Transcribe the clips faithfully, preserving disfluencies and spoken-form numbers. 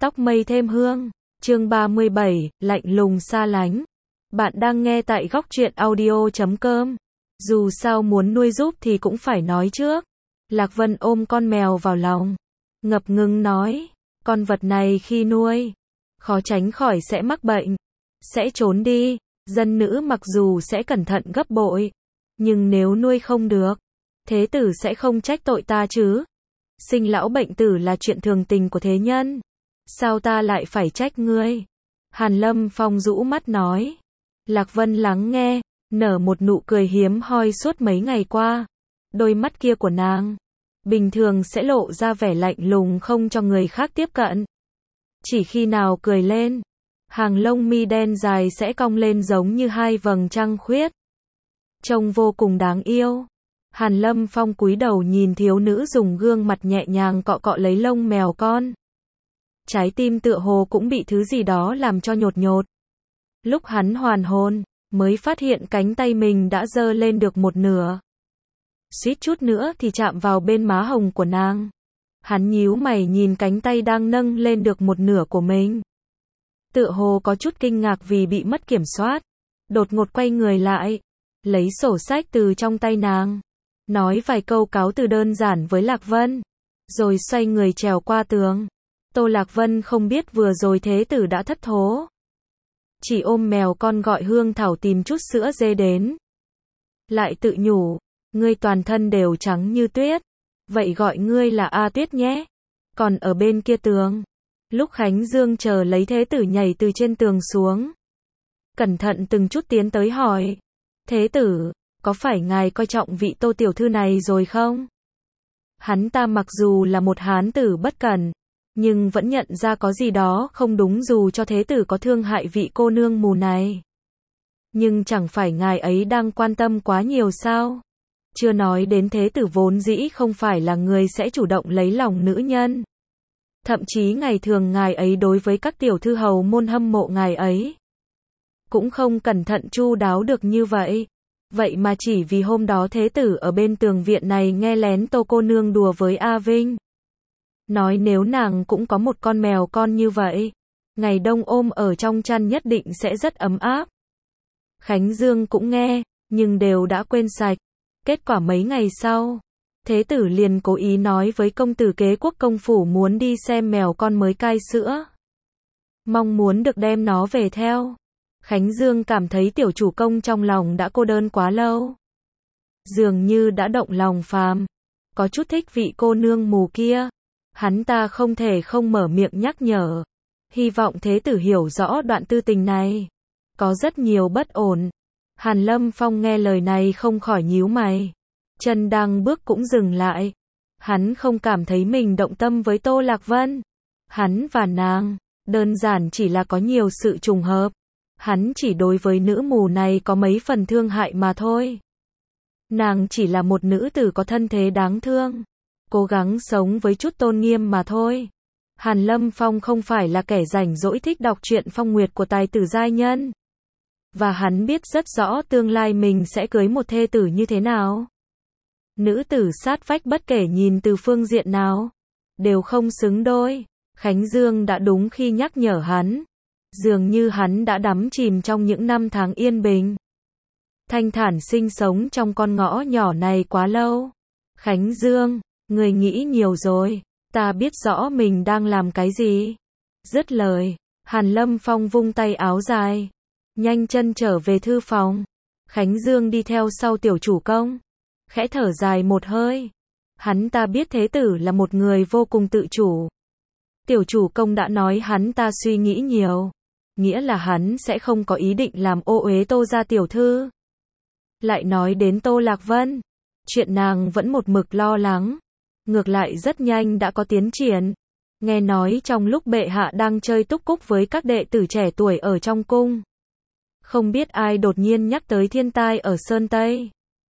Tóc mây thêm hương. Chương ba mươi bảy, lạnh lùng xa lánh. Bạn đang nghe tại góc truyện audio chấm com. Dù sao muốn nuôi giúp thì cũng phải nói trước. Lạc Vân ôm con mèo vào lòng, ngập ngừng nói, con vật này khi nuôi, khó tránh khỏi sẽ mắc bệnh, sẽ trốn đi. Dân nữ mặc dù sẽ cẩn thận gấp bội, nhưng nếu nuôi không được, thế tử sẽ không trách tội ta chứ. Sinh lão bệnh tử là chuyện thường tình của thế nhân, sao ta lại phải trách ngươi? Hàn Lâm Phong rũ mắt nói. Lạc Vân lắng nghe, nở một nụ cười hiếm hoi. Suốt mấy ngày qua, đôi mắt kia của nàng bình thường sẽ lộ ra vẻ lạnh lùng không cho người khác tiếp cận. Chỉ khi nào cười lên, hàng lông mi đen dài sẽ cong lên giống như hai vầng trăng khuyết, trông vô cùng đáng yêu. Hàn Lâm Phong cúi đầu nhìn thiếu nữ dùng gương mặt nhẹ nhàng cọ cọ lấy lông mèo con. Trái tim tựa hồ cũng bị thứ gì đó làm cho nhột nhột. Lúc hắn hoàn hồn, mới phát hiện cánh tay mình đã giơ lên được một nửa. Suýt chút nữa thì chạm vào bên má hồng của nàng. Hắn nhíu mày nhìn cánh tay đang nâng lên được một nửa của mình. Tựa hồ có chút kinh ngạc vì bị mất kiểm soát. Đột ngột quay người lại, lấy sổ sách từ trong tay nàng, nói vài câu cáo từ đơn giản với Lạc Vân, rồi xoay người trèo qua tường. Tô Lạc Vân không biết vừa rồi thế tử đã thất thố, chỉ ôm mèo con gọi Hương Thảo tìm chút sữa dê đến. Lại tự nhủ, ngươi toàn thân đều trắng như tuyết, vậy gọi ngươi là A Tuyết nhé. Còn ở bên kia tường, lúc Khánh Dương chờ lấy thế tử nhảy từ trên tường xuống, cẩn thận từng chút tiến tới hỏi, thế tử, có phải ngài coi trọng vị Tô tiểu thư này rồi không? Hắn ta mặc dù là một hán tử bất cẩn, nhưng vẫn nhận ra có gì đó không đúng dù cho thế tử có thương hại vị cô nương mù này. Nhưng chẳng phải ngài ấy đang quan tâm quá nhiều sao? Chưa nói đến thế tử vốn dĩ không phải là người sẽ chủ động lấy lòng nữ nhân. Thậm chí ngày thường ngài ấy đối với các tiểu thư hầu môn hâm mộ ngài ấy cũng không cẩn thận chu đáo được như vậy. Vậy mà chỉ vì hôm đó thế tử ở bên tường viện này nghe lén Tô cô nương đùa với A Vinh, nói nếu nàng cũng có một con mèo con như vậy, ngày đông ôm ở trong chăn nhất định sẽ rất ấm áp. Khánh Dương cũng nghe, nhưng đều đã quên sạch. Kết quả mấy ngày sau, thế tử liền cố ý nói với công tử kế quốc công phủ muốn đi xem mèo con mới cai sữa, mong muốn được đem nó về theo. Khánh Dương cảm thấy tiểu chủ công trong lòng đã cô đơn quá lâu, dường như đã động lòng phàm, có chút thích vị cô nương mù kia. Hắn ta không thể không mở miệng nhắc nhở, hy vọng thế tử hiểu rõ đoạn tư tình này có rất nhiều bất ổn. Hàn Lâm Phong nghe lời này không khỏi nhíu mày, chân đang bước cũng dừng lại. Hắn không cảm thấy mình động tâm với Tô Lạc Vân, hắn và nàng đơn giản chỉ là có nhiều sự trùng hợp. Hắn chỉ đối với nữ mù này có mấy phần thương hại mà thôi. Nàng chỉ là một nữ tử có thân thế đáng thương, cố gắng sống với chút tôn nghiêm mà thôi. Hàn Lâm Phong không phải là kẻ rảnh rỗi thích đọc truyện phong nguyệt của tài tử giai nhân, và hắn biết rất rõ tương lai mình sẽ cưới một thê tử như thế nào. Nữ tử sát vách bất kể nhìn từ phương diện nào, đều không xứng đôi. Khánh Dương đã đúng khi nhắc nhở hắn, dường như hắn đã đắm chìm trong những năm tháng yên bình, thanh thản sinh sống trong con ngõ nhỏ này quá lâu. Khánh Dương, người nghĩ nhiều rồi, ta biết rõ mình đang làm cái gì. Dứt lời, Hàn Lâm Phong vung tay áo dài, nhanh chân trở về thư phòng. Khánh Dương đi theo sau tiểu chủ công, khẽ thở dài một hơi. Hắn ta biết thế tử là một người vô cùng tự chủ. Tiểu chủ công đã nói hắn ta suy nghĩ nhiều, nghĩa là hắn sẽ không có ý định làm ô uế Tô gia tiểu thư. Lại nói đến Tô Lạc Vân, chuyện nàng vẫn một mực lo lắng, ngược lại rất nhanh đã có tiến triển. Nghe nói trong lúc bệ hạ đang chơi túc cúc với các đệ tử trẻ tuổi ở trong cung, không biết ai đột nhiên nhắc tới thiên tai ở Sơn Tây,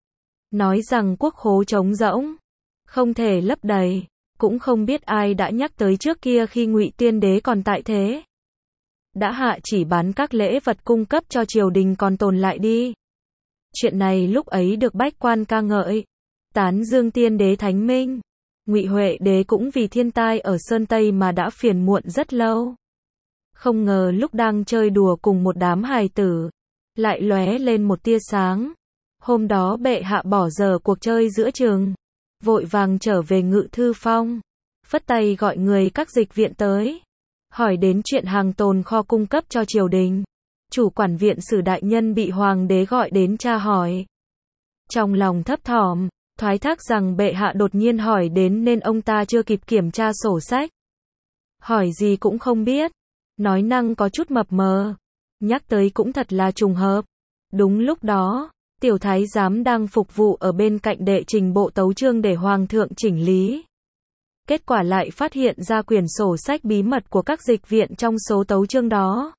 nói rằng quốc khố trống rỗng, không thể lấp đầy. Cũng không biết ai đã nhắc tới trước kia khi Ngụy Tiên đế còn tại thế, đã hạ chỉ bán các lễ vật cung cấp cho triều đình còn tồn lại đi. Chuyện này lúc ấy được bách quan ca ngợi, tán dương Tiên đế thánh minh. Ngụy Huệ Đế cũng vì thiên tai ở Sơn Tây mà đã phiền muộn rất lâu. Không ngờ lúc đang chơi đùa cùng một đám hài tử, lại lóe lên một tia sáng. Hôm đó bệ hạ bỏ dở cuộc chơi giữa trường, vội vàng trở về Ngự Thư Phong, phất tay gọi người các dịch viện tới, hỏi đến chuyện hàng tồn kho cung cấp cho triều đình. Chủ quản viện sử đại nhân bị hoàng đế gọi đến tra hỏi. Trong lòng thấp thỏm, thoái thác rằng bệ hạ đột nhiên hỏi đến nên ông ta chưa kịp kiểm tra sổ sách. Hỏi gì cũng không biết, nói năng có chút mập mờ, nhắc tới cũng thật là trùng hợp. Đúng lúc đó, tiểu thái giám đang phục vụ ở bên cạnh đệ trình bộ tấu chương để hoàng thượng chỉnh lý. Kết quả lại phát hiện ra quyển sổ sách bí mật của các dịch viện trong số tấu chương đó.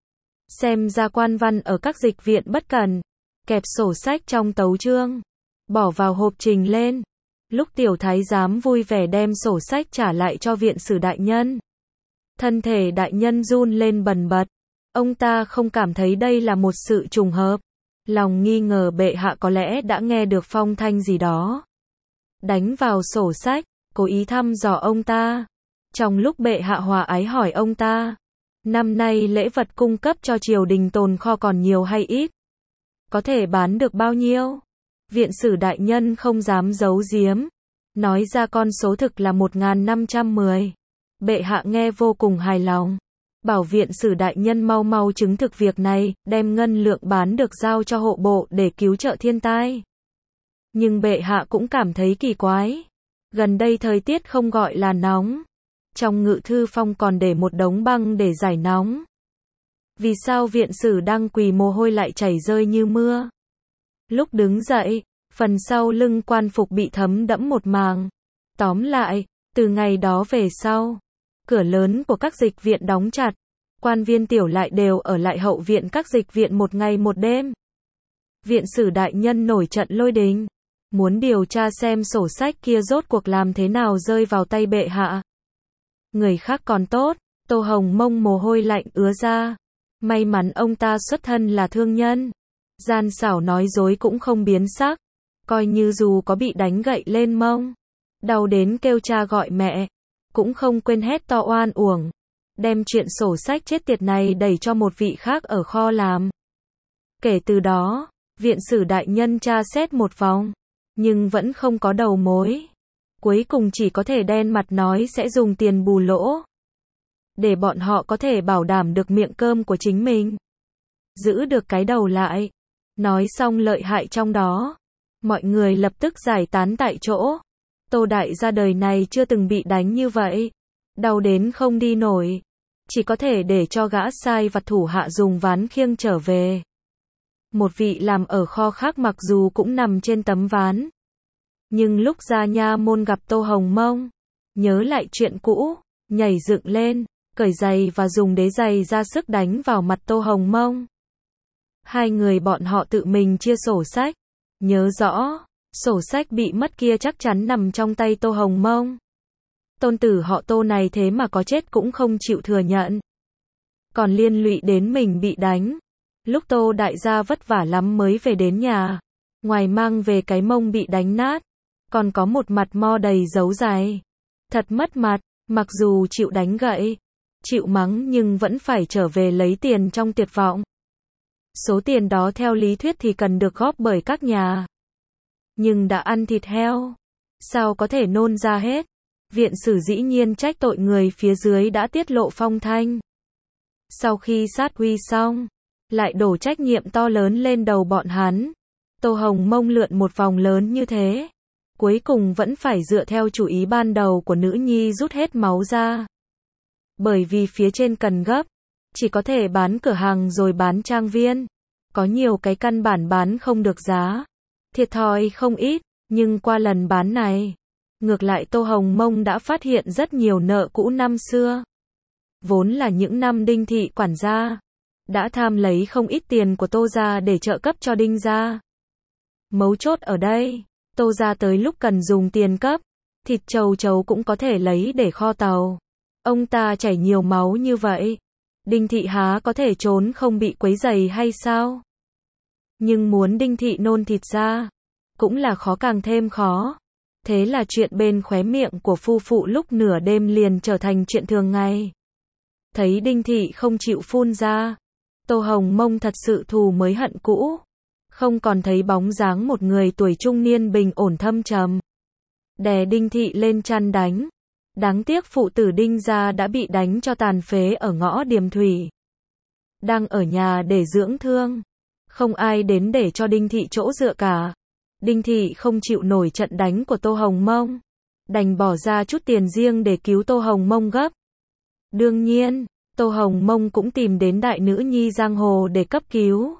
Xem ra quan văn ở các dịch viện bất cẩn, kẹp sổ sách trong tấu chương, bỏ vào hộp trình lên. Lúc tiểu thái giám vui vẻ đem sổ sách trả lại cho viện sử đại nhân, thân thể đại nhân run lên bần bật. Ông ta không cảm thấy đây là một sự trùng hợp, lòng nghi ngờ bệ hạ có lẽ đã nghe được phong thanh gì đó, đánh vào sổ sách, cố ý thăm dò ông ta. Trong lúc bệ hạ hòa ái hỏi ông ta, năm nay lễ vật cung cấp cho triều đình tồn kho còn nhiều hay ít? Có thể bán được bao nhiêu? Viện sử đại nhân không dám giấu giếm, nói ra con số thực là một nghìn năm trăm mười. Bệ hạ nghe vô cùng hài lòng, bảo viện sử đại nhân mau mau chứng thực việc này, đem ngân lượng bán được giao cho hộ bộ để cứu trợ thiên tai. Nhưng bệ hạ cũng cảm thấy kỳ quái. Gần đây thời tiết không gọi là nóng, trong Ngự Thư Phong còn để một đống băng để giải nóng. Vì sao viện sử đang quỳ mồ hôi lại chảy rơi như mưa? Lúc đứng dậy, phần sau lưng quan phục bị thấm đẫm một màng. Tóm lại, từ ngày đó về sau, cửa lớn của các dịch viện đóng chặt, quan viên tiểu lại đều ở lại hậu viện các dịch viện một ngày một đêm. Viện sử đại nhân nổi trận lôi đình, muốn điều tra xem sổ sách kia rốt cuộc làm thế nào rơi vào tay bệ hạ. Người khác còn tốt, Tô Hồng Mông mồ hôi lạnh ứa ra. May mắn ông ta xuất thân là thương nhân, gian xảo nói dối cũng không biến sắc, coi như dù có bị đánh gậy lên mông, đau đến kêu cha gọi mẹ, cũng không quên hét to oan uổng, đem chuyện sổ sách chết tiệt này đẩy cho một vị khác ở kho làm. Kể từ đó, viện sử đại nhân tra xét một vòng, nhưng vẫn không có đầu mối. Cuối cùng chỉ có thể đen mặt nói sẽ dùng tiền bù lỗ, để bọn họ có thể bảo đảm được miệng cơm của chính mình, giữ được cái đầu lại. Nói xong lợi hại trong đó, mọi người lập tức giải tán tại chỗ. Tô đại gia đời này chưa từng bị đánh như vậy, đau đến không đi nổi, chỉ có thể để cho gã sai vặt thủ hạ dùng ván khiêng trở về. Một vị làm ở kho khác mặc dù cũng nằm trên tấm ván, nhưng lúc ra nha môn gặp Tô Hồng Mông, nhớ lại chuyện cũ, nhảy dựng lên, cởi giày và dùng đế giày ra sức đánh vào mặt Tô Hồng Mông. Hai người bọn họ tự mình chia sổ sách, nhớ rõ, sổ sách bị mất kia chắc chắn nằm trong tay Tô Hồng Mông. Tôn tử họ Tô này thế mà có chết cũng không chịu thừa nhận, còn liên lụy đến mình bị đánh. Lúc Tô đại gia vất vả lắm mới về đến nhà, ngoài mang về cái mông bị đánh nát, còn có một mặt mo đầy dấu dài. Thật mất mặt, mặc dù chịu đánh gậy, chịu mắng nhưng vẫn phải trở về lấy tiền trong tuyệt vọng. Số tiền đó theo lý thuyết thì cần được góp bởi các nhà, nhưng đã ăn thịt heo, sao có thể nôn ra hết. Viện sử dĩ nhiên trách tội người phía dưới đã tiết lộ phong thanh. Sau khi sát uy xong, lại đổ trách nhiệm to lớn lên đầu bọn hắn. Tô Hồng Mông lượn một vòng lớn như thế, cuối cùng vẫn phải dựa theo chủ ý ban đầu của nữ nhi rút hết máu ra. Bởi vì phía trên cần gấp, chỉ có thể bán cửa hàng rồi bán trang viên. Có nhiều cái căn bản bán không được giá, thiệt thòi không ít, nhưng qua lần bán này, ngược lại Tô Hồng Mông đã phát hiện rất nhiều nợ cũ năm xưa. Vốn là những năm Đinh thị quản gia, đã tham lấy không ít tiền của Tô gia để trợ cấp cho Đinh gia. Mấu chốt ở đây, Tô gia tới lúc cần dùng tiền cấp, thịt trâu trâu cũng có thể lấy để kho tàu. Ông ta chảy nhiều máu như vậy, Đinh thị há có thể trốn không bị quấy rầy hay sao? Nhưng muốn Đinh thị nôn thịt ra, cũng là khó càng thêm khó. Thế là chuyện bên khóe miệng của phu phụ lúc nửa đêm liền trở thành chuyện thường ngày. Thấy Đinh Thị không chịu phun ra, Tô Hồng Mông thật sự thù mới hận cũ. Không còn thấy bóng dáng một người tuổi trung niên bình ổn thâm trầm. Đè Đinh Thị lên chăn đánh. Đáng tiếc phụ tử Đinh gia đã bị đánh cho tàn phế ở ngõ Điềm Thủy. Đang ở nhà để dưỡng thương. Không ai đến để cho Đinh Thị chỗ dựa cả. Đinh Thị không chịu nổi trận đánh của Tô Hồng Mông. Đành bỏ ra chút tiền riêng để cứu Tô Hồng Mông gấp. Đương nhiên, Tô Hồng Mông cũng tìm đến đại nữ nhi giang hồ để cấp cứu.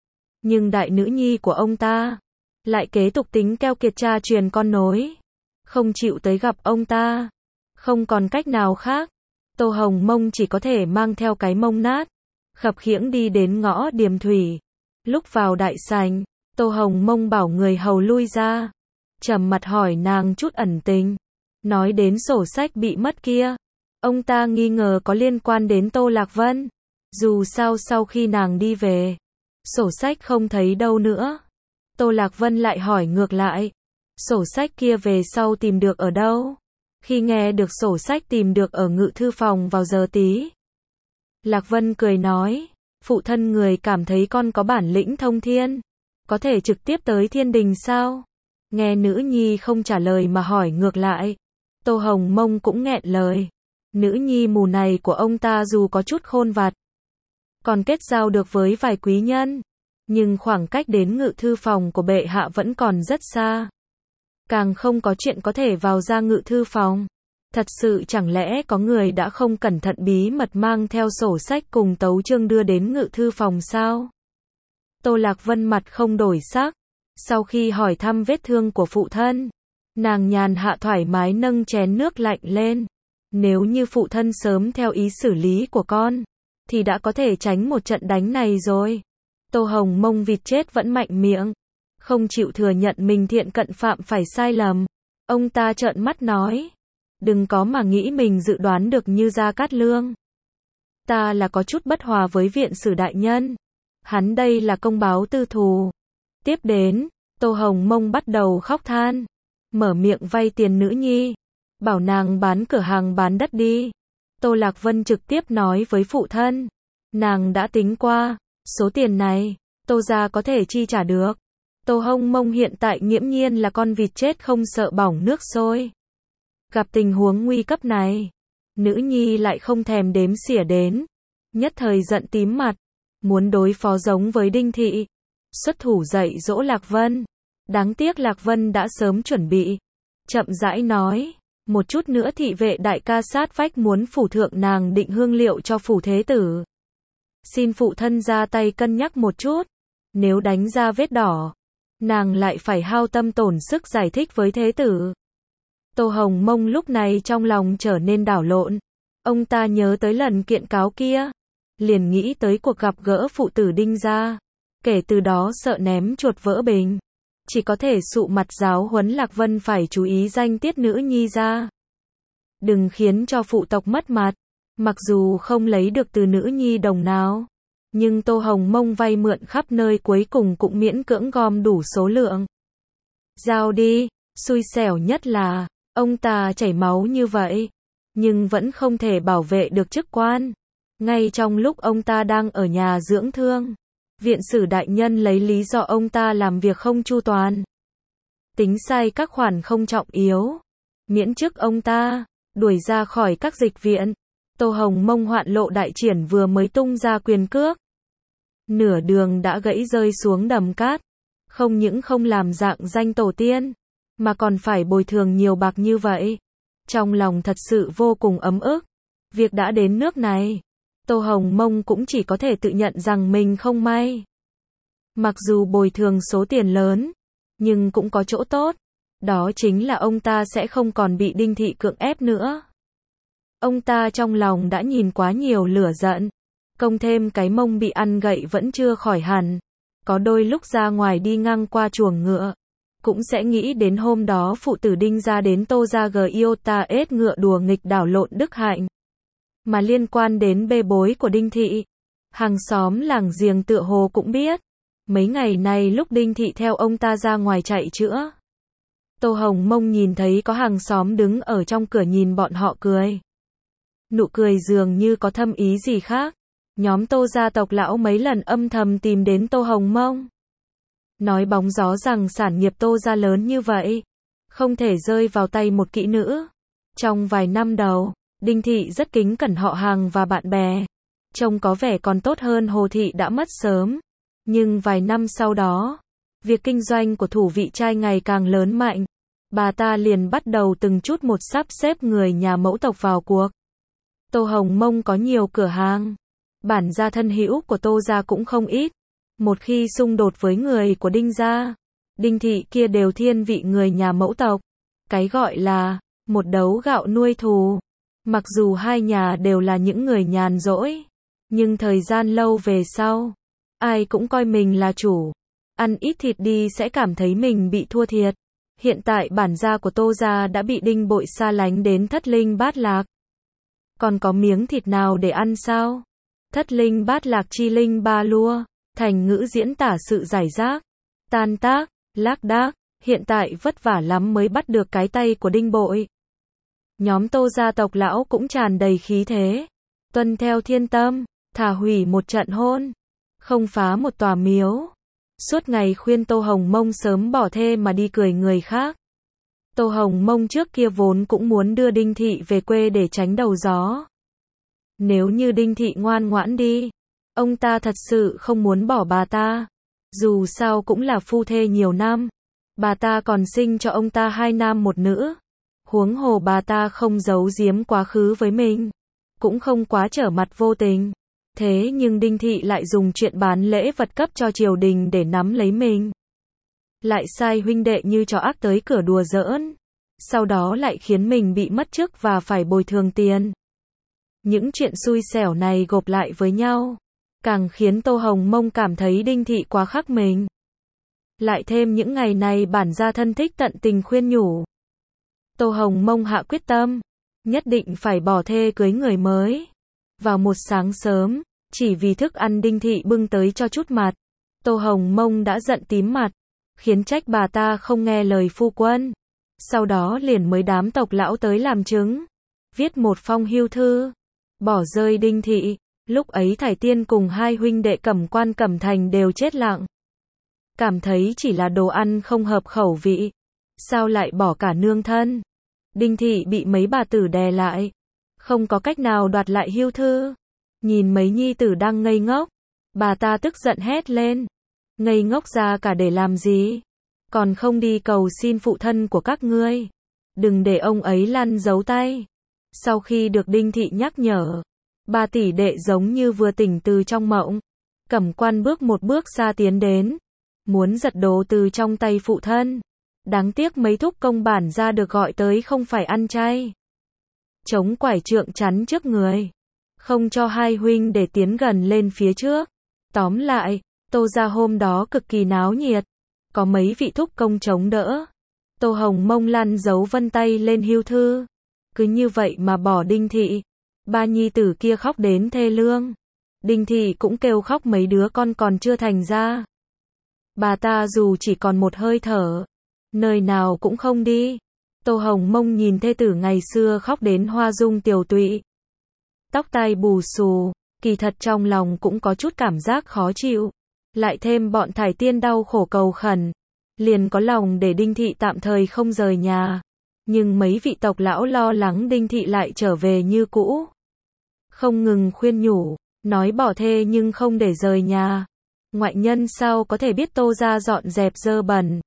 Nhưng đại nữ nhi của ông ta lại kế tục tính keo kiệt cha truyền con nối. Không chịu tới gặp ông ta. Không còn cách nào khác. Tô Hồng Mông chỉ có thể mang theo cái mông nát. Khập khiễng đi đến ngõ Điềm Thủy. Lúc vào đại sảnh, Tô Hồng Mông bảo người hầu lui ra. Trầm mặt hỏi nàng chút ẩn tình. Nói đến sổ sách bị mất kia. Ông ta nghi ngờ có liên quan đến Tô Lạc Vân. Dù sao sau khi nàng đi về, sổ sách không thấy đâu nữa. Tô Lạc Vân lại hỏi ngược lại. Sổ sách kia về sau tìm được ở đâu? Khi nghe được sổ sách tìm được ở ngự thư phòng vào giờ tí. Lạc Vân cười nói. Phụ thân người cảm thấy con có bản lĩnh thông thiên. Có thể trực tiếp tới thiên đình sao? Nghe nữ nhi không trả lời mà hỏi ngược lại. Tô Hồng Mông cũng nghẹn lời. Nữ nhi mù này của ông ta dù có chút khôn vặt, còn kết giao được với vài quý nhân, nhưng khoảng cách đến ngự thư phòng của bệ hạ vẫn còn rất xa. Càng không có chuyện có thể vào ra ngự thư phòng. Thật sự chẳng lẽ có người đã không cẩn thận bí mật mang theo sổ sách cùng tấu chương đưa đến ngự thư phòng sao? Tô Lạc Vân mặt không đổi sắc. Sau khi hỏi thăm vết thương của phụ thân, nàng nhàn hạ thoải mái nâng chén nước lạnh lên. Nếu như phụ thân sớm theo ý xử lý của con, thì đã có thể tránh một trận đánh này rồi. Tô Hồng Mông vịt chết vẫn mạnh miệng, không chịu thừa nhận mình thiện cận phạm phải sai lầm. Ông ta trợn mắt nói, đừng có mà nghĩ mình dự đoán được như Gia Cát Lương. Ta là có chút bất hòa với viện sử đại nhân. Hắn đây là công báo tư thù. Tiếp đến, Tô Hồng Mông bắt đầu khóc than, mở miệng vay tiền nữ nhi, bảo nàng bán cửa hàng bán đất đi. Tô Lạc Vân trực tiếp nói với phụ thân, nàng đã tính qua, số tiền này, Tô gia có thể chi trả được. Tô Hồng Mông hiện tại nghiễm nhiên là con vịt chết không sợ bỏng nước sôi. Gặp tình huống nguy cấp này, nữ nhi lại không thèm đếm xỉa đến, nhất thời giận tím mặt, muốn đối phó giống với Đinh Thị, xuất thủ dạy dỗ Lạc Vân. Đáng tiếc Lạc Vân đã sớm chuẩn bị, chậm rãi nói, một chút nữa thị vệ đại ca sát vách muốn phủ thượng nàng định hương liệu cho phủ thế tử. Xin phụ thân ra tay cân nhắc một chút, nếu đánh ra vết đỏ, nàng lại phải hao tâm tổn sức giải thích với thế tử. Tô Hồng Mông lúc này trong lòng trở nên đảo lộn. Ông ta nhớ tới lần kiện cáo kia, liền nghĩ tới cuộc gặp gỡ phụ tử Đinh gia. Kể từ đó sợ ném chuột vỡ bình, chỉ có thể sụ mặt giáo huấn Lạc Vân phải chú ý danh tiết nữ nhi ra. Đừng khiến cho phụ tộc mất mặt. Mặc dù không lấy được từ nữ nhi đồng nào, nhưng Tô Hồng Mông vay mượn khắp nơi cuối cùng cũng miễn cưỡng gom đủ số lượng. Giao đi, xui xẻo nhất là, ông ta chảy máu như vậy, nhưng vẫn không thể bảo vệ được chức quan. Ngay trong lúc ông ta đang ở nhà dưỡng thương, viện sử đại nhân lấy lý do ông ta làm việc không chu toàn, tính sai các khoản không trọng yếu, miễn chức ông ta, đuổi ra khỏi các dịch viện. Tô Hồng Mông hoạn lộ đại triển vừa mới tung ra quyền cước, nửa đường đã gãy rơi xuống đầm cát. Không những không làm dạng danh tổ tiên, mà còn phải bồi thường nhiều bạc như vậy. Trong lòng thật sự vô cùng ấm ức. Việc đã đến nước này, Tô Hồng Mông cũng chỉ có thể tự nhận rằng mình không may. Mặc dù bồi thường số tiền lớn, nhưng cũng có chỗ tốt. Đó chính là ông ta sẽ không còn bị Đinh Thị cưỡng ép nữa. Ông ta trong lòng đã nhìn quá nhiều lửa giận. Công thêm cái mông bị ăn gậy vẫn chưa khỏi hẳn. Có đôi lúc ra ngoài đi ngang qua chuồng ngựa, cũng sẽ nghĩ đến hôm đó phụ tử Đinh gia đến Tô gia g iota ết ngựa đùa nghịch đảo lộn đức hạnh. Mà liên quan đến bê bối của Đinh Thị, hàng xóm làng giềng tựa hồ cũng biết. Mấy ngày nay lúc Đinh Thị theo ông ta ra ngoài chạy chữa Tô Hồng Mông nhìn thấy có hàng xóm đứng ở trong cửa nhìn bọn họ cười. Nụ cười dường như có thâm ý gì khác. Nhóm Tô gia tộc lão mấy lần âm thầm tìm đến Tô Hồng Mông. Nói bóng gió rằng sản nghiệp Tô gia lớn như vậy, không thể rơi vào tay một kỹ nữ. Trong vài năm đầu, Đinh Thị rất kính cẩn họ hàng và bạn bè. Trông có vẻ còn tốt hơn Hồ Thị đã mất sớm. Nhưng vài năm sau đó, việc kinh doanh của thủ vị trai ngày càng lớn mạnh. Bà ta liền bắt đầu từng chút một sắp xếp người nhà mẫu tộc vào cuộc. Tô Hồng Mông có nhiều cửa hàng. Bản gia thân hữu của Tô gia cũng không ít. Một khi xung đột với người của Đinh gia, Đinh Thị kia đều thiên vị người nhà mẫu tộc. Cái gọi là một đấu gạo nuôi thù. Mặc dù hai nhà đều là những người nhàn rỗi, nhưng thời gian lâu về sau, ai cũng coi mình là chủ. Ăn ít thịt đi sẽ cảm thấy mình bị thua thiệt. Hiện tại bản gia của Tô gia đã bị Đinh Bội xa lánh đến thất linh bát lạc. Còn có miếng thịt nào để ăn sao? Thất linh bát lạc chi linh ba lua, thành ngữ diễn tả sự giải rác, tan tác, lác đác, hiện tại vất vả lắm mới bắt được cái tay của Đinh Bội. Nhóm Tô gia tộc lão cũng tràn đầy khí thế, tuân theo thiên tâm, thả hủy một trận hôn, không phá một tòa miếu. Suốt ngày khuyên Tô Hồng Mông sớm bỏ thê mà đi cười người khác. Tô Hồng Mông trước kia vốn cũng muốn đưa Đinh Thị về quê để tránh đầu gió. Nếu như Đinh Thị ngoan ngoãn đi, ông ta thật sự không muốn bỏ bà ta. Dù sao cũng là phu thê nhiều năm. Bà ta còn sinh cho ông ta hai nam một nữ. Huống hồ bà ta không giấu giếm quá khứ với mình, cũng không quá trở mặt vô tình. Thế nhưng Đinh Thị lại dùng chuyện bán lễ vật cấp cho triều đình để nắm lấy mình. Lại sai huynh đệ như trò ác tới cửa đùa giỡn. Sau đó lại khiến mình bị mất chức và phải bồi thường tiền. Những chuyện xui xẻo này gộp lại với nhau, càng khiến Tô Hồng Mông cảm thấy Đinh Thị quá khắc mình. Lại thêm những ngày này bản gia thân thích tận tình khuyên nhủ. Tô Hồng Mông hạ quyết tâm, nhất định phải bỏ thê cưới người mới. Vào một sáng sớm, chỉ vì thức ăn Đinh Thị bưng tới cho chút mặt, Tô Hồng Mông đã giận tím mặt, khiến trách bà ta không nghe lời phu quân. Sau đó liền mới đám tộc lão tới làm chứng, viết một phong hưu thư, bỏ rơi Đinh Thị. Lúc ấy Thải Tiên cùng hai huynh đệ Cẩm Quan Cẩm Thành đều chết lặng. Cảm thấy chỉ là đồ ăn không hợp khẩu vị, sao lại bỏ cả nương thân. Đinh Thị bị mấy bà tử đè lại, không có cách nào đoạt lại hưu thư. Nhìn mấy nhi tử đang ngây ngốc, bà ta tức giận hét lên. Ngây ngốc ra cả để làm gì? Còn không đi cầu xin phụ thân của các ngươi. Đừng để ông ấy lăn giấu tay. Sau khi được Đinh Thị nhắc nhở, ba tỷ đệ giống như vừa tỉnh từ trong mộng. Cẩm Quan bước một bước xa tiến đến, muốn giật đồ từ trong tay phụ thân. Đáng tiếc mấy thúc công bản ra được gọi tới không phải ăn chay. Chống quải trượng chắn trước người, không cho hai huynh để tiến gần lên phía trước. Tóm lại, Tô gia hôm đó cực kỳ náo nhiệt, có mấy vị thúc công chống đỡ. Tô Hồng Mông lăn dấu vân tay lên hưu thư, cứ như vậy mà bỏ Đinh Thị. Ba nhi tử kia khóc đến thê lương. Đinh Thị cũng kêu khóc mấy đứa con còn chưa thành ra. Bà ta dù chỉ còn một hơi thở, nơi nào cũng không đi. Tô Hồng Mông nhìn thê tử ngày xưa khóc đến hoa dung tiều tụy, tóc tai bù xù, kỳ thật trong lòng cũng có chút cảm giác khó chịu. Lại thêm bọn Thải Tiên đau khổ cầu khẩn, liền có lòng để Đinh Thị tạm thời không rời nhà. Nhưng mấy vị tộc lão lo lắng Đinh Thị lại trở về như cũ, không ngừng khuyên nhủ, nói bỏ thê nhưng không để rời nhà. Ngoại nhân sao có thể biết Tô gia dọn dẹp dơ bẩn.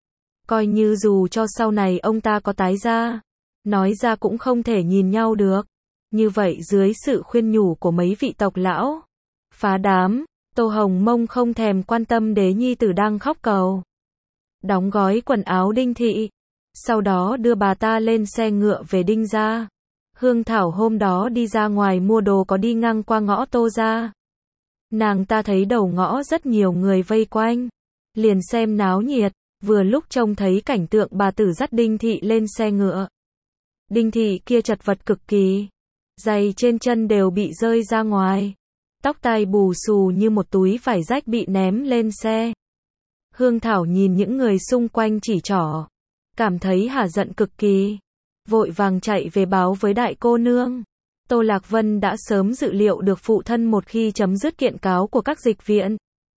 Coi như dù cho sau này ông ta có tái gia, nói ra cũng không thể nhìn nhau được. Như vậy dưới sự khuyên nhủ của mấy vị tộc lão, phá đám, Tô Hồng Mông không thèm quan tâm đế nhi tử đang khóc cầu. Đóng gói quần áo Đinh Thị, sau đó đưa bà ta lên xe ngựa về Đinh gia. Hương Thảo hôm đó đi ra ngoài mua đồ có đi ngang qua ngõ Tô gia. Nàng ta thấy đầu ngõ rất nhiều người vây quanh, liền xem náo nhiệt, vừa lúc trông thấy cảnh tượng bà tử dắt Đinh Thị lên xe ngựa. Đinh Thị kia chật vật cực kỳ, giày trên chân đều bị rơi ra ngoài, tóc tai bù xù như một túi vải rách bị ném lên xe. Hương Thảo nhìn những người xung quanh chỉ trỏ, cảm thấy hả giận cực kỳ, vội vàng chạy về báo với đại cô nương. Tô Lạc Vân đã sớm dự liệu được phụ thân một khi chấm dứt kiện cáo của các dịch viện,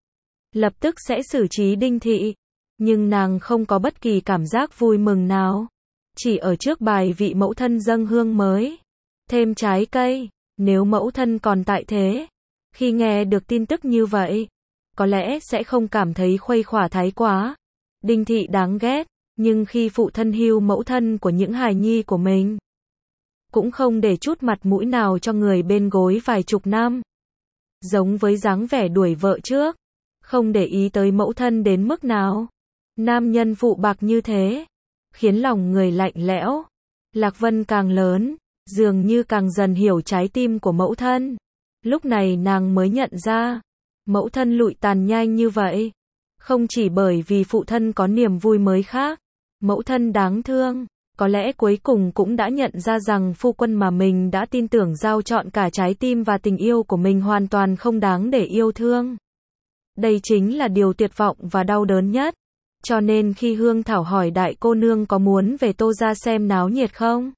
lập tức sẽ xử trí Đinh Thị, nhưng nàng không có bất kỳ cảm giác vui mừng nào, chỉ ở trước bài vị mẫu thân dâng hương mới, thêm trái cây, nếu mẫu thân còn tại thế, khi nghe được tin tức như vậy, có lẽ sẽ không cảm thấy khuây khỏa thái quá, Đinh Thị đáng ghét, nhưng khi phụ thân hưu mẫu thân của những hài nhi của mình, cũng không để chút mặt mũi nào cho người bên gối vài chục năm, giống với dáng vẻ đuổi vợ trước, không để ý tới mẫu thân đến mức nào. Nam nhân phụ bạc như thế, khiến lòng người lạnh lẽo. Lạc Vân càng lớn, dường như càng dần hiểu trái tim của mẫu thân. Lúc này nàng mới nhận ra, mẫu thân lụi tàn nhanh như vậy, không chỉ bởi vì phụ thân có niềm vui mới khác, mẫu thân đáng thương, có lẽ cuối cùng cũng đã nhận ra rằng phu quân mà mình đã tin tưởng giao trọn cả trái tim và tình yêu của mình hoàn toàn không đáng để yêu thương. Đây chính là điều tuyệt vọng và đau đớn nhất. Cho nên khi Hương Thảo hỏi đại cô nương có muốn về Tô gia xem náo nhiệt không?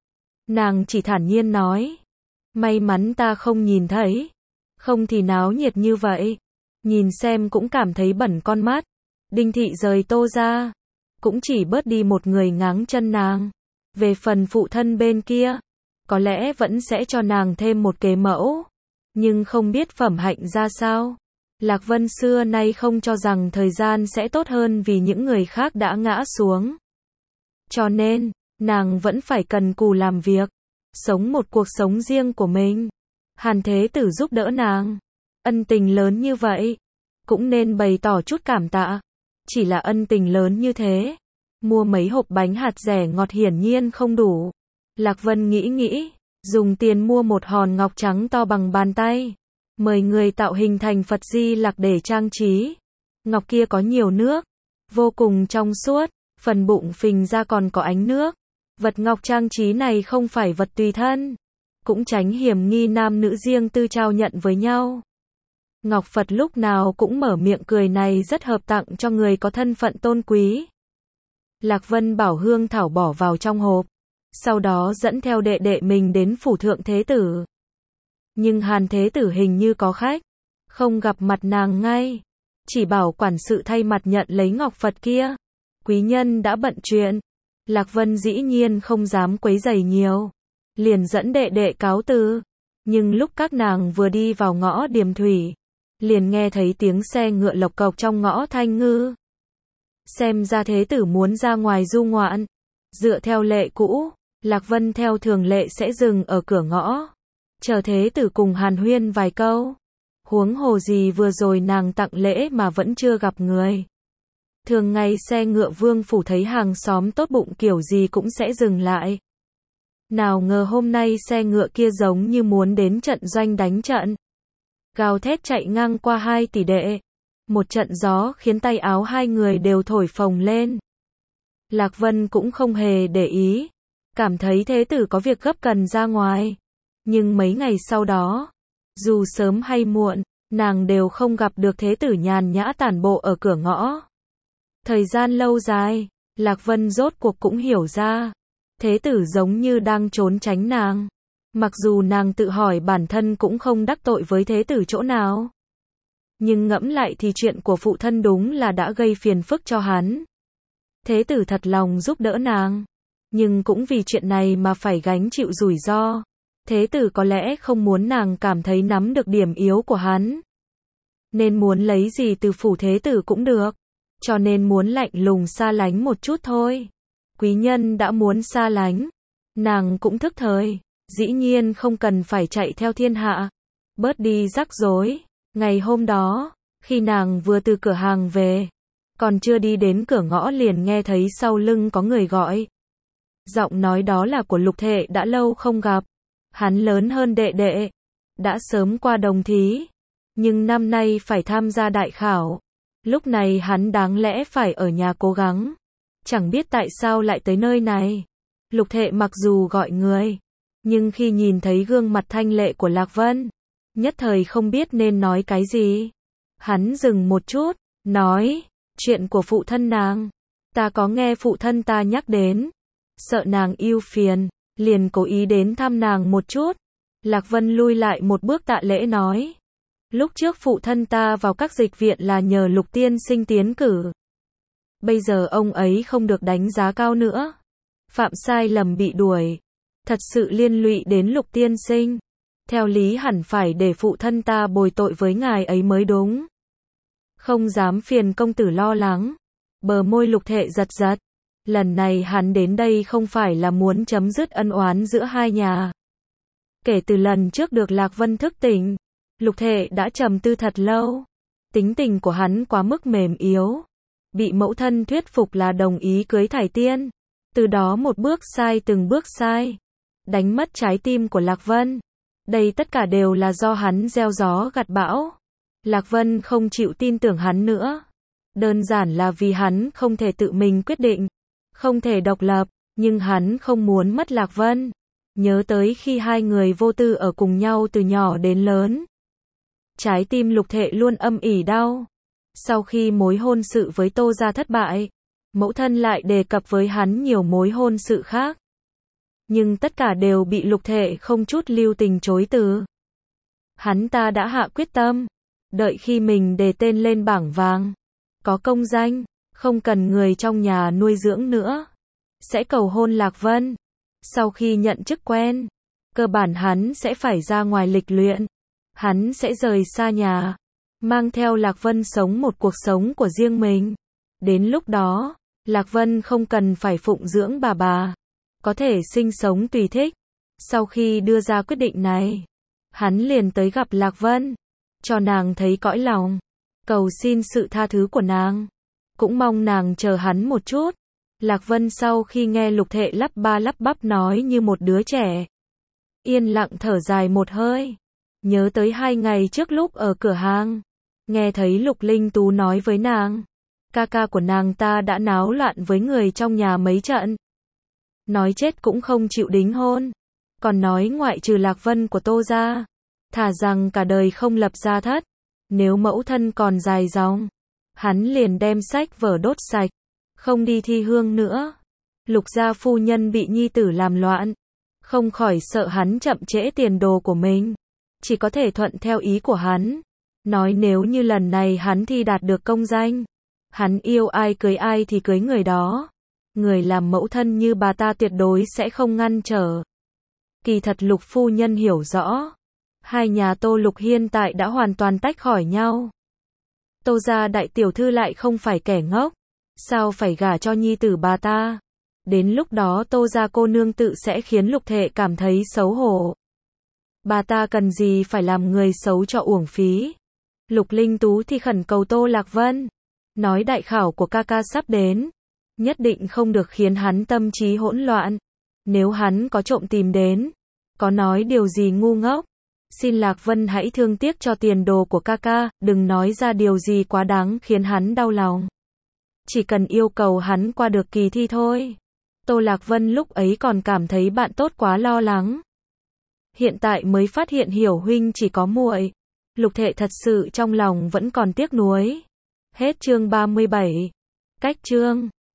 Nàng chỉ thản nhiên nói, may mắn ta không nhìn thấy, không thì náo nhiệt như vậy, nhìn xem cũng cảm thấy bẩn con mắt. Đinh Thị rời Tô gia, cũng chỉ bớt đi một người ngáng chân nàng. Về phần phụ thân bên kia, có lẽ vẫn sẽ cho nàng thêm một kế mẫu, nhưng không biết phẩm hạnh ra sao. Lạc Vân xưa nay không cho rằng thời gian sẽ tốt hơn vì những người khác đã ngã xuống. Cho nên, nàng vẫn phải cần cù làm việc, sống một cuộc sống riêng của mình. Hàn Thế Tử giúp đỡ nàng, ân tình lớn như vậy, cũng nên bày tỏ chút cảm tạ. Chỉ là ân tình lớn như thế, mua mấy hộp bánh hạt rẻ ngọt hiển nhiên không đủ. Lạc Vân nghĩ nghĩ, dùng tiền mua một hòn ngọc trắng to bằng bàn tay, mời người tạo hình thành Phật Di Lặc để trang trí. Ngọc kia có nhiều nước, vô cùng trong suốt, phần bụng phình ra còn có ánh nước. Vật ngọc trang trí này không phải vật tùy thân, cũng tránh hiểm nghi nam nữ riêng tư trao nhận với nhau. Ngọc Phật lúc nào cũng mở miệng cười này rất hợp tặng cho người có thân phận tôn quý. Lạc Vân bảo Hương Thảo bỏ vào trong hộp, sau đó dẫn theo đệ đệ mình đến phủ thượng thế tử. Nhưng Hàn Thế Tử hình như có khách, không gặp mặt nàng ngay, chỉ bảo quản sự thay mặt nhận lấy ngọc Phật kia. Quý nhân đã bận chuyện, Lạc Vân dĩ nhiên không dám quấy rầy nhiều, liền dẫn đệ đệ cáo từ. Nhưng lúc các nàng vừa đi vào ngõ Điềm Thủy, liền nghe thấy tiếng xe ngựa lộc cộc trong ngõ Thanh Ngư. Xem ra Thế Tử muốn ra ngoài du ngoạn. Dựa theo lệ cũ, Lạc Vân theo thường lệ sẽ dừng ở cửa ngõ, chờ Thế Tử cùng hàn huyên vài câu. Huống hồ gì vừa rồi nàng tặng lễ mà vẫn chưa gặp người. Thường ngày xe ngựa vương phủ thấy hàng xóm tốt bụng kiểu gì cũng sẽ dừng lại. Nào ngờ hôm nay xe ngựa kia giống như muốn đến trận doanh đánh trận. Gào thét chạy ngang qua hai tỷ đệ. Một trận gió khiến tay áo hai người đều thổi phồng lên. Lạc Vân cũng không hề để ý, cảm thấy Thế Tử có việc gấp cần ra ngoài. Nhưng mấy ngày sau đó, dù sớm hay muộn, nàng đều không gặp được Thế Tử nhàn nhã tản bộ ở cửa ngõ. Thời gian lâu dài, Lạc Vân rốt cuộc cũng hiểu ra, Thế Tử giống như đang trốn tránh nàng. Mặc dù nàng tự hỏi bản thân cũng không đắc tội với Thế Tử chỗ nào. Nhưng ngẫm lại thì chuyện của phụ thân đúng là đã gây phiền phức cho hắn. Thế Tử thật lòng giúp đỡ nàng, nhưng cũng vì chuyện này mà phải gánh chịu rủi ro. Thế Tử có lẽ không muốn nàng cảm thấy nắm được điểm yếu của hắn, nên muốn lấy gì từ phủ Thế Tử cũng được, cho nên muốn lạnh lùng xa lánh một chút thôi. Quý nhân đã muốn xa lánh, nàng cũng thức thời, dĩ nhiên không cần phải chạy theo thiên hạ, bớt đi rắc rối. Ngày hôm đó, khi nàng vừa từ cửa hàng về, còn chưa đi đến cửa ngõ liền nghe thấy sau lưng có người gọi. Giọng nói đó là của Lục Thệ đã lâu không gặp. Hắn lớn hơn đệ đệ, đã sớm qua đồng thí, nhưng năm nay phải tham gia đại khảo. Lúc này hắn đáng lẽ phải ở nhà cố gắng, chẳng biết tại sao lại tới nơi này. Lục Thệ mặc dù gọi người, nhưng khi nhìn thấy gương mặt thanh lệ của Lạc Vân, nhất thời không biết nên nói cái gì. Hắn dừng một chút, nói, chuyện của phụ thân nàng, Ta có nghe phụ thân ta nhắc đến, sợ nàng ưu phiền, liền cố ý đến thăm nàng một chút. Lạc Vân lui lại một bước tạ lễ nói. Lúc trước phụ thân ta vào các dịch viện là nhờ Lục tiên sinh tiến cử. Bây giờ ông ấy không được đánh giá cao nữa. Phạm sai lầm bị đuổi. Thật sự liên lụy đến Lục tiên sinh. Theo lý hẳn phải để phụ thân ta bồi tội với ngài ấy mới đúng. Không dám phiền công tử lo lắng. Bờ môi Lục Thệ giật giật. Lần này hắn đến đây không phải là muốn chấm dứt ân oán giữa hai nhà. Kể từ lần trước được Lạc Vân thức tỉnh, Lục Thệ đã trầm tư thật lâu. Tính tình của hắn quá mức mềm yếu. Bị mẫu thân thuyết phục là đồng ý cưới Thải Tiên. Từ đó một bước sai từng bước sai. Đánh mất trái tim của Lạc Vân. Đây tất cả đều là do hắn gieo gió gặt bão. Lạc Vân không chịu tin tưởng hắn nữa. Đơn giản là vì hắn không thể tự mình quyết định. Không thể độc lập. Nhưng hắn không muốn mất Lạc Vân. Nhớ tới khi hai người vô tư ở cùng nhau từ nhỏ đến lớn. Trái tim Lục Thệ luôn âm ỉ đau. Sau khi mối hôn sự với Tô gia thất bại, mẫu thân lại đề cập với hắn nhiều mối hôn sự khác. Nhưng tất cả đều bị Lục Thệ không chút lưu tình chối từ. Hắn ta đã hạ quyết tâm, đợi khi mình đề tên lên bảng vàng, có công danh, không cần người trong nhà nuôi dưỡng nữa, sẽ cầu hôn Lạc Vân. Sau khi nhận chức quen, cơ bản hắn sẽ phải ra ngoài lịch luyện. Hắn sẽ rời xa nhà, mang theo Lạc Vân sống một cuộc sống của riêng mình. Đến lúc đó, Lạc Vân không cần phải phụng dưỡng bà bà, có thể sinh sống tùy thích. Sau khi đưa ra quyết định này, hắn liền tới gặp Lạc Vân, cho nàng thấy cõi lòng, cầu xin sự tha thứ của nàng, cũng mong nàng chờ hắn một chút. Lạc Vân sau khi nghe Lục Thệ lắp ba lắp bắp nói như một đứa trẻ, yên lặng thở dài một hơi, nhớ tới hai ngày trước lúc ở cửa hàng, nghe thấy Lục Linh Tú nói với nàng, ca ca của nàng ta đã náo loạn với người trong nhà mấy trận, nói chết cũng không chịu đính hôn, còn nói ngoại trừ Lạc Vân của Tô gia, thà rằng cả đời không lập gia thất. Nếu mẫu thân còn dài dòng, hắn liền đem sách vở đốt sạch, không đi thi hương nữa. Lục gia phu nhân bị nhi tử làm loạn, không khỏi sợ hắn chậm trễ tiền đồ của mình, chỉ có thể thuận theo ý của hắn, nói nếu như lần này hắn thi đạt được công danh, hắn yêu ai cưới ai thì cưới người đó. Người làm mẫu thân như bà ta tuyệt đối sẽ không ngăn trở. Kỳ thật Lục phu nhân hiểu rõ, hai nhà Tô Lục hiện tại đã hoàn toàn tách khỏi nhau. Tô gia đại tiểu thư lại không phải kẻ ngốc, sao phải gả cho nhi tử bà ta? Đến lúc đó Tô gia cô nương tự sẽ khiến Lục Thệ cảm thấy xấu hổ. Bà ta cần gì phải làm người xấu cho uổng phí. Lục Linh Tú thì khẩn cầu Tô Lạc Vân, nói đại khảo của ca ca sắp đến, nhất định không được khiến hắn tâm trí hỗn loạn. Nếu hắn có trộm tìm đến, có nói điều gì ngu ngốc, xin Lạc Vân hãy thương tiếc cho tiền đồ của ca ca, đừng nói ra điều gì quá đáng khiến hắn đau lòng. Chỉ cần yêu cầu hắn qua được kỳ thi thôi. Tô Lạc Vân lúc ấy còn cảm thấy bạn tốt quá lo lắng. Hiện tại mới phát hiện Hiểu huynh chỉ có muội. Lục Thệ thật sự trong lòng vẫn còn tiếc nuối. Hết chương ba mươi bảy. Cách chương